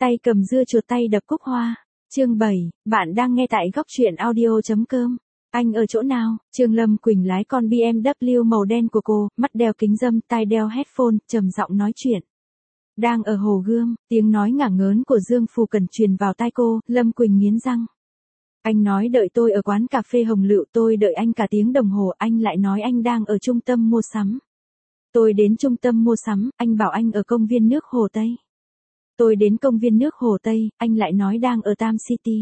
tay cầm dưa chuột tay đập cúc hoa. Chương 7, bạn đang nghe tại góc truyện audio.com. Anh ở chỗ nào? Trương Lâm Quỳnh lái con BMW màu đen của cô, mắt đeo kính râm, tai đeo headphone, trầm giọng nói chuyện. Đang ở Hồ Gươm, tiếng nói ngả ngớn của Dương Phù Cần truyền vào tai cô, Lâm Quỳnh nghiến răng. Anh nói đợi tôi ở quán cà phê Hồng Lựu, tôi đợi anh cả tiếng đồng hồ, anh lại nói anh đang ở trung tâm mua sắm. Tôi đến trung tâm mua sắm, anh bảo anh ở công viên nước Hồ Tây. Tôi đến công viên nước Hồ Tây, anh lại nói đang ở Tam City.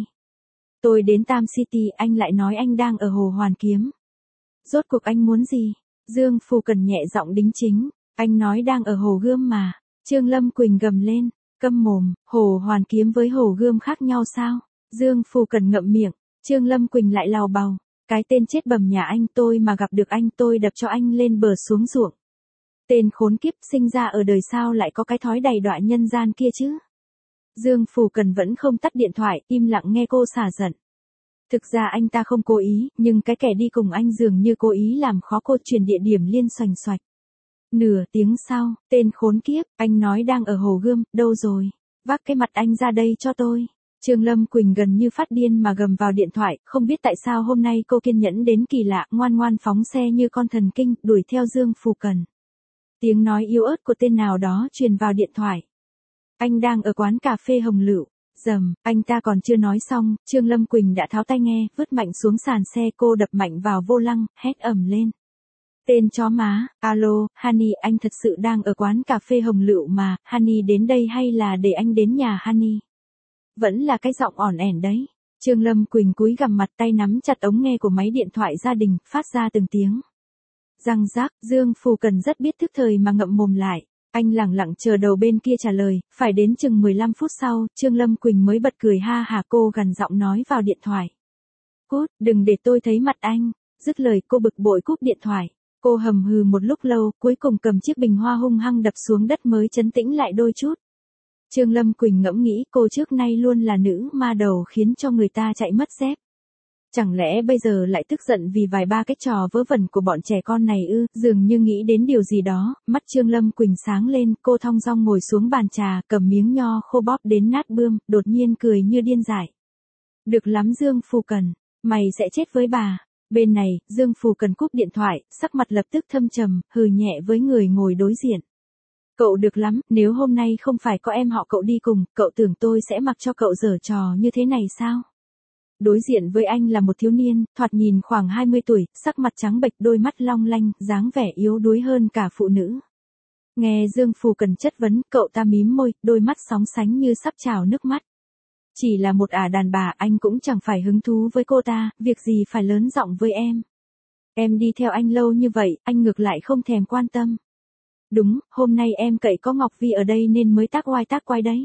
Tôi đến Tam City, anh lại nói anh đang ở Hồ Hoàn Kiếm. Rốt cuộc anh muốn gì? Dương Phù Cần nhẹ giọng đính chính, anh nói đang ở Hồ Gươm mà. Trương Lâm Quỳnh gầm lên, câm mồm, Hồ Hoàn Kiếm với Hồ Gươm khác nhau sao? Dương Phù Cần ngậm miệng, Trương Lâm Quỳnh lại lào bào, cái tên chết bầm nhà anh, tôi mà gặp được anh tôi đập cho anh lên bờ xuống ruộng. Tên khốn kiếp, sinh ra ở đời sao lại có cái thói đầy đọa nhân gian kia chứ? Dương Phù Cần vẫn không tắt điện thoại, im lặng nghe cô xả giận. Thực ra anh ta không cố ý, nhưng cái kẻ đi cùng anh dường như cố ý làm khó cô, chuyển địa điểm liên xoành xoạch. Nửa tiếng sau, tên khốn kiếp, anh nói đang ở Hồ Gươm, đâu rồi? Vác cái mặt anh ra đây cho tôi. Trương Lâm Quỳnh gần như phát điên mà gầm vào điện thoại, không biết tại sao hôm nay cô kiên nhẫn đến kỳ lạ, ngoan ngoan phóng xe như con thần kinh, đuổi theo Dương Phù Cần. Tiếng nói yếu ớt của tên nào đó truyền vào điện thoại. Anh đang ở quán cà phê Hồng Lựu. Dầm, anh ta còn chưa nói xong, Trương Lâm Quỳnh đã tháo tai nghe, vứt mạnh xuống sàn xe, cô đập mạnh vào vô lăng, hét ầm lên. Tên chó má, alo, Honey, anh thật sự đang ở quán cà phê Hồng Lựu mà, Honey đến đây hay là để anh đến nhà Honey? Vẫn là cái giọng ỏn ẻn đấy. Trương Lâm Quỳnh cúi gằm mặt, tay nắm chặt ống nghe của máy điện thoại gia đình, phát ra từng tiếng. Răng rác, Dương Phù Cần rất biết thức thời mà ngậm mồm lại. Anh lẳng lặng chờ đầu bên kia trả lời, phải đến chừng 15 phút sau, Trương Lâm Quỳnh mới bật cười ha hả, cô gằn giọng nói vào điện thoại. Cút, đừng để tôi thấy mặt anh. Dứt lời cô bực bội cúp điện thoại. Cô hầm hừ một lúc lâu, cuối cùng cầm chiếc bình hoa hung hăng đập xuống đất mới trấn tĩnh lại đôi chút. Trương Lâm Quỳnh ngẫm nghĩ cô trước nay luôn là nữ ma đầu khiến cho người ta chạy mất dép. Chẳng lẽ bây giờ lại tức giận vì vài ba cái trò vớ vẩn của bọn trẻ con này ư? Dường như nghĩ đến điều gì đó, mắt Trương Lâm Quỳnh sáng lên, cô thong dong ngồi xuống bàn trà, cầm miếng nho khô bóp đến nát bươm, đột nhiên cười như điên dại. Được lắm Dương Phù Cần, mày sẽ chết với bà. Bên này, Dương Phù Cần cúp điện thoại, sắc mặt lập tức thâm trầm, hừ nhẹ với người ngồi đối diện. Cậu được lắm, nếu hôm nay không phải có em họ cậu đi cùng, cậu tưởng tôi sẽ mặc cho cậu giở trò như thế này sao? Đối diện với anh là một thiếu niên, thoạt nhìn khoảng 20 tuổi, sắc mặt trắng bệch, đôi mắt long lanh, dáng vẻ yếu đuối hơn cả phụ nữ. Nghe Dương Phù Cần chất vấn, cậu ta mím môi, đôi mắt sóng sánh như sắp trào nước mắt. Chỉ là một đàn bà, anh cũng chẳng phải hứng thú với cô ta, việc gì phải lớn giọng với em. Em đi theo anh lâu như vậy, anh ngược lại không thèm quan tâm. Đúng, hôm nay em cậy có Ngọc Vi ở đây nên mới tác oai đấy.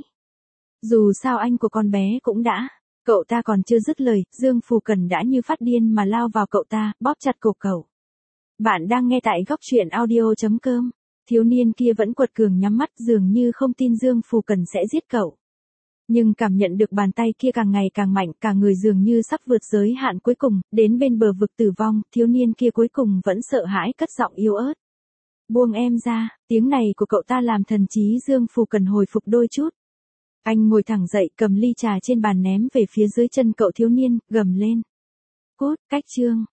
Dù sao anh của con bé cũng đã. Cậu ta còn chưa dứt lời, Dương Phù Cần đã như phát điên mà lao vào cậu ta, bóp chặt cổ cậu. Bạn đang nghe tại góc truyện audio.com. Thiếu niên kia vẫn quật cường nhắm mắt, dường như không tin Dương Phù Cần sẽ giết cậu. Nhưng cảm nhận được bàn tay kia càng ngày càng mạnh, cả người dường như sắp vượt giới hạn cuối cùng, đến bên bờ vực tử vong, thiếu niên kia cuối cùng vẫn sợ hãi cất giọng yếu ớt. Buông em ra, tiếng này của cậu ta làm thần trí Dương Phù Cần hồi phục đôi chút. Anh ngồi thẳng dậy, cầm ly trà trên bàn ném về phía dưới chân cậu thiếu niên, gầm lên. Cút, cách chương.